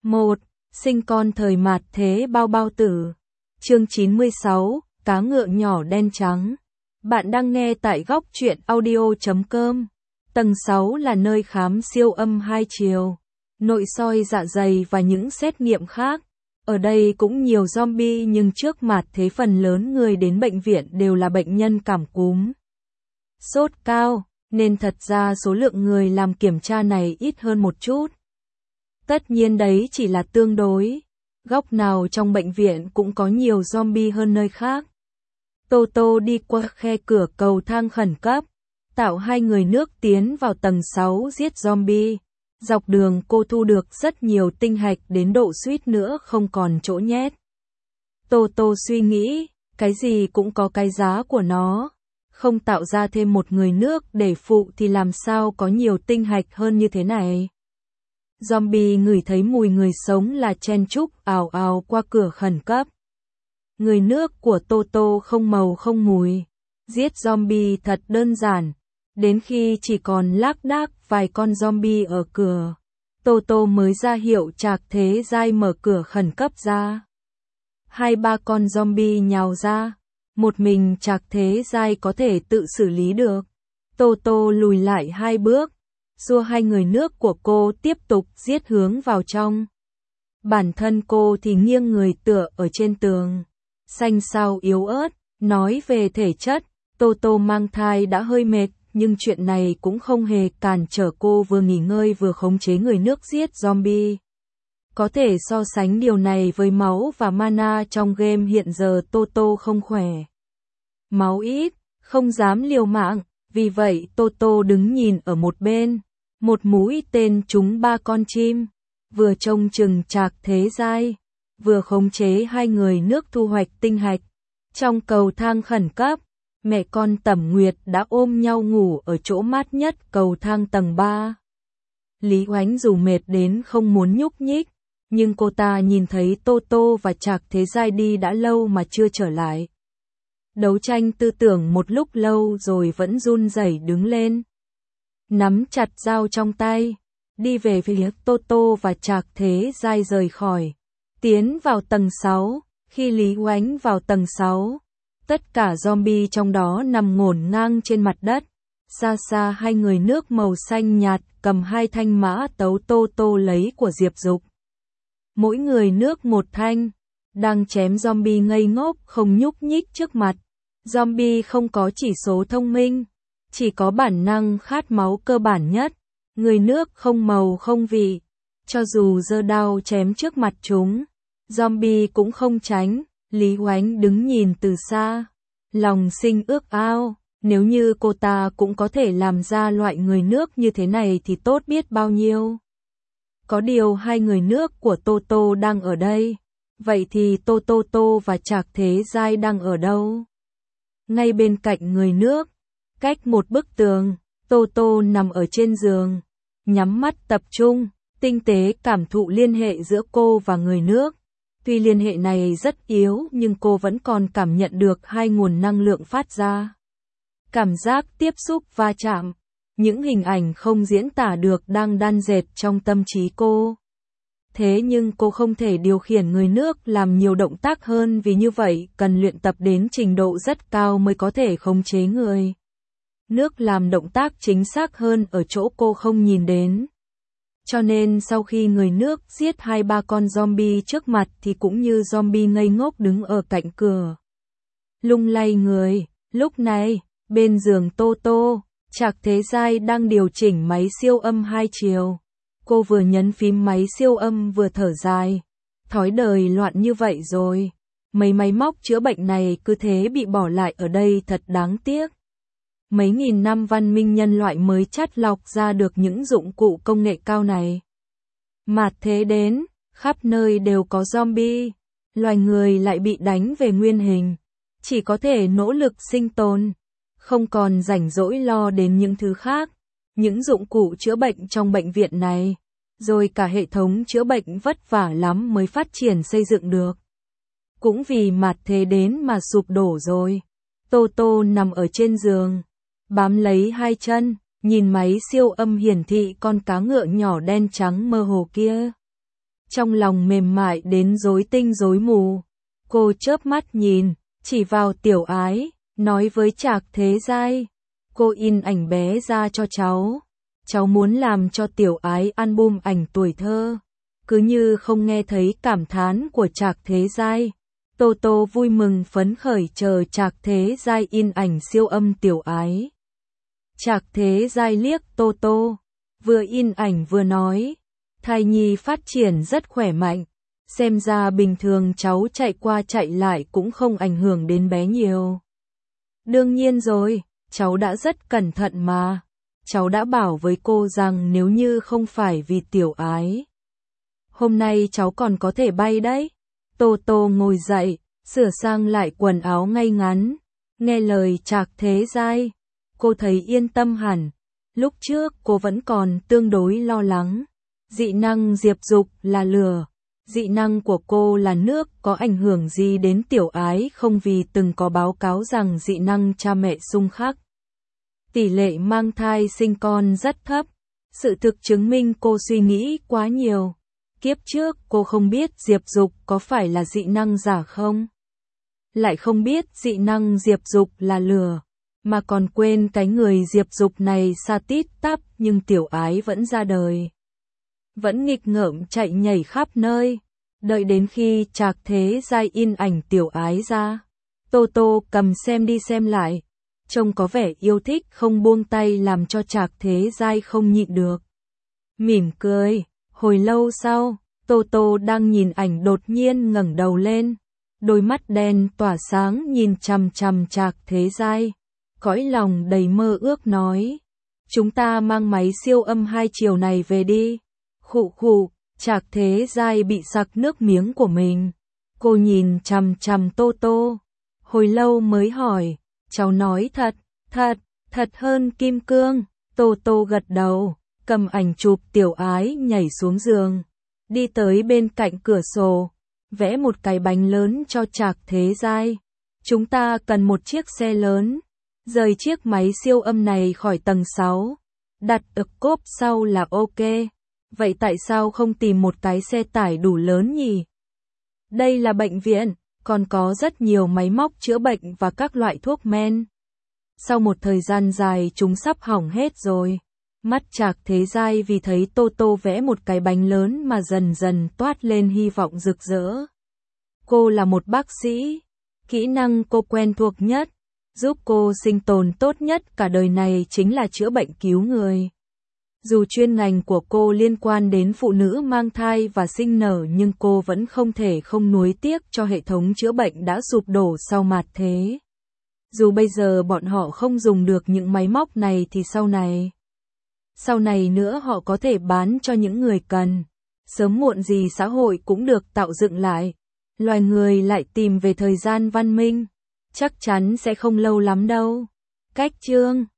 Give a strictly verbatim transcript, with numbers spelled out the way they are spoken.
một. Sinh con thời mạt thế bao bao tử. Chương chín mươi sáu, cá ngựa nhỏ đen trắng. Bạn đang nghe tại góc truyện audio chấm com. Tầng sáu là nơi khám siêu âm hai chiều, nội soi dạ dày và những xét nghiệm khác. Ở đây cũng nhiều zombie nhưng trước mạt thế phần lớn người đến bệnh viện đều là bệnh nhân cảm cúm, sốt cao, nên thật ra số lượng người làm kiểm tra này ít hơn một chút. Tất nhiên đấy chỉ là tương đối, góc nào trong bệnh viện cũng có nhiều zombie hơn nơi khác. Toto đi qua khe cửa cầu thang khẩn cấp, tạo hai người nước tiến vào tầng sáu giết zombie. Dọc đường cô thu được rất nhiều tinh hạch đến độ suýt nữa không còn chỗ nhét. Toto suy nghĩ, cái gì cũng có cái giá của nó. Không tạo ra thêm một người nước để phụ thì làm sao có nhiều tinh hạch hơn như thế này. Zombie ngửi thấy mùi người sống là chen chúc ào ào qua cửa khẩn cấp. Người nước của Toto không màu không mùi. Giết zombie thật đơn giản. Đến khi chỉ còn lác đác vài con zombie ở cửa, Toto mới ra hiệu Trạc Thế Giai mở cửa khẩn cấp ra. Hai ba con zombie nhào ra, một mình Trạc Thế Giai có thể tự xử lý được. Toto lùi lại hai bước, xua hai người nước của cô tiếp tục giết hướng vào trong. Bản thân cô thì nghiêng người tựa ở trên tường, xanh xao yếu ớt. Nói về thể chất, Toto mang thai đã hơi mệt. Nhưng chuyện này cũng không hề cản trở cô vừa nghỉ ngơi vừa khống chế người nước giết zombie. Có thể so sánh điều này với máu và mana trong game hiện giờ Toto không khỏe. Máu ít, không dám liều mạng, vì vậy Toto đứng nhìn ở một bên. Một mũi tên trúng ba con chim, vừa trông chừng Trạc Thế Giai, vừa khống chế hai người nước thu hoạch tinh hạch. Trong cầu thang khẩn cấp, mẹ con Tẩm Nguyệt đã ôm nhau ngủ ở chỗ mát nhất cầu thang tầng ba. Lý Oánh dù mệt đến không muốn nhúc nhích, nhưng cô ta nhìn thấy Toto và Trạc Thế Giai đi đã lâu mà chưa trở lại. Đấu tranh tư tưởng một lúc lâu rồi vẫn run rẩy đứng lên. Nắm chặt dao trong tay, đi về phía Toto và Trạc Thế Giai rời khỏi. Tiến vào tầng sáu, khi Lý Oánh vào tầng sáu. Tất cả zombie trong đó nằm ngổn ngang trên mặt đất. Xa xa hai người nước màu xanh nhạt cầm hai thanh mã tấu Toto lấy của Diệp Dục. Mỗi người nước một thanh, đang chém zombie ngây ngốc không nhúc nhích trước mặt. Zombie không có chỉ số thông minh, chỉ có bản năng khát máu cơ bản nhất. Người nước không màu không vị, cho dù giơ đao chém trước mặt chúng, zombie cũng không tránh. Lý Oánh đứng nhìn từ xa, lòng sinh ước ao, nếu như cô ta cũng có thể làm ra loại người nước như thế này thì tốt biết bao nhiêu. Có điều hai người nước của Toto đang ở đây, vậy thì Toto và Trạc Thế Giai đang ở đâu? Ngay bên cạnh người nước, cách một bức tường, Toto nằm ở trên giường, nhắm mắt tập trung, tinh tế cảm thụ liên hệ giữa cô và người nước. Tuy liên hệ này rất yếu nhưng cô vẫn còn cảm nhận được hai nguồn năng lượng phát ra. Cảm giác tiếp xúc va chạm, những hình ảnh không diễn tả được đang đan dệt trong tâm trí cô. Thế nhưng cô không thể điều khiển người nước làm nhiều động tác hơn vì như vậy cần luyện tập đến trình độ rất cao mới có thể khống chế người nước làm động tác chính xác hơn ở chỗ cô không nhìn đến. Cho nên sau khi người nước giết hai ba con zombie trước mặt thì cũng như zombie ngây ngốc đứng ở cạnh cửa. Lung lay người, lúc này, bên giường Toto, Trạc Thế Giai đang điều chỉnh máy siêu âm hai chiều. Cô vừa nhấn phím máy siêu âm vừa thở dài. Thói đời loạn như vậy rồi. Mấy máy móc chữa bệnh này cứ thế bị bỏ lại ở đây thật đáng tiếc. Mấy nghìn năm văn minh nhân loại mới chắt lọc ra được những dụng cụ công nghệ cao này. Mạt thế đến, khắp nơi đều có zombie, loài người lại bị đánh về nguyên hình, chỉ có thể nỗ lực sinh tồn, không còn rảnh rỗi lo đến những thứ khác. Những dụng cụ chữa bệnh trong bệnh viện này, rồi cả hệ thống chữa bệnh vất vả lắm mới phát triển xây dựng được. Cũng vì mạt thế đến mà sụp đổ rồi. Toto nằm ở trên giường, bám lấy hai chân, nhìn máy siêu âm hiển thị con cá ngựa nhỏ đen trắng mơ hồ kia. trong lòng mềm mại đến rối tinh rối mù. Cô chớp mắt nhìn, chỉ vào Tiểu Ái, nói với Trạc Thế Giai, cô in ảnh bé ra cho cháu. Cháu muốn làm cho Tiểu Ái album ảnh tuổi thơ. Cứ như không nghe thấy cảm thán của Trạc Thế Giai. Tô Tô vui mừng phấn khởi chờ Trạc Thế Giai in ảnh siêu âm Tiểu Ái. Trạc Thế Giai liếc Tô Tô, vừa in ảnh vừa nói, thai nhi phát triển rất khỏe mạnh, xem ra bình thường cháu chạy qua chạy lại cũng không ảnh hưởng đến bé nhiều. Đương nhiên rồi, cháu đã rất cẩn thận mà, cháu đã bảo với cô rằng nếu như không phải vì Tiểu Ái, hôm nay cháu còn có thể bay đấy. Tô Tô ngồi dậy, sửa sang lại quần áo ngay ngắn, nghe lời Trạc Thế Giai, cô thấy yên tâm hẳn. Lúc trước cô vẫn còn tương đối lo lắng. Dị năng Diệp Dục là lửa, dị năng của cô là nước, có ảnh hưởng gì đến Tiểu Ái không, vì từng có báo cáo rằng dị năng cha mẹ xung khắc. Tỷ lệ mang thai sinh con rất thấp. Sự thực chứng minh cô suy nghĩ quá nhiều. Kiếp trước cô không biết Diệp Dục có phải là dị năng giả không? Lại không biết dị năng Diệp Dục là lửa, mà còn quên cái người Diệp Dục này xa tít tắp, nhưng Tiểu Ái vẫn ra đời. Vẫn nghịch ngợm chạy nhảy khắp nơi. Đợi đến khi Trạc Thế Giai in ảnh Tiểu Ái ra, Tô Tô cầm xem đi xem lại, trông có vẻ yêu thích không buông tay, làm cho Trạc Thế Giai không nhịn được. Mỉm cười, hồi lâu sau, Tô Tô đang nhìn ảnh đột nhiên ngẩng đầu lên, đôi mắt đen tỏa sáng nhìn chằm chằm Trạc Thế Giai, cõi lòng đầy mơ ước nói, chúng ta mang máy siêu âm hai chiều này về đi. Khụ khụ, Trạc Thế Giai bị sặc nước miếng của mình. Cô nhìn chằm chằm Tô Tô, hồi lâu mới hỏi, cháu nói thật, thật, thật hơn kim cương. Tô Tô gật đầu, cầm ảnh chụp Tiểu Ái nhảy xuống giường, đi tới bên cạnh cửa sổ, vẽ một cái bánh lớn cho Trạc Thế Giai. Chúng ta cần một chiếc xe lớn, rời chiếc máy siêu âm này khỏi tầng sáu, đặt ở cốp sau là ok. Vậy tại sao không tìm một cái xe tải đủ lớn nhỉ? Đây là bệnh viện, còn có rất nhiều máy móc chữa bệnh và các loại thuốc men. Sau một thời gian dài chúng sắp hỏng hết rồi. Mắt Trạc Thế Giai vì thấy Tô Tô vẽ một cái bánh lớn mà dần dần toát lên hy vọng rực rỡ. Cô là một bác sĩ, kỹ năng cô quen thuộc nhất, giúp cô sinh tồn tốt nhất cả đời này chính là chữa bệnh cứu người. Dù chuyên ngành của cô liên quan đến phụ nữ mang thai và sinh nở, nhưng cô vẫn không thể không nuối tiếc cho hệ thống chữa bệnh đã sụp đổ sau mạt thế. Dù bây giờ bọn họ không dùng được những máy móc này thì sau này, sau này nữa họ có thể bán cho những người cần. Sớm muộn gì xã hội cũng được tạo dựng lại. Loài người lại tìm về thời gian văn minh. Chắc chắn sẽ không lâu lắm đâu. Cách chương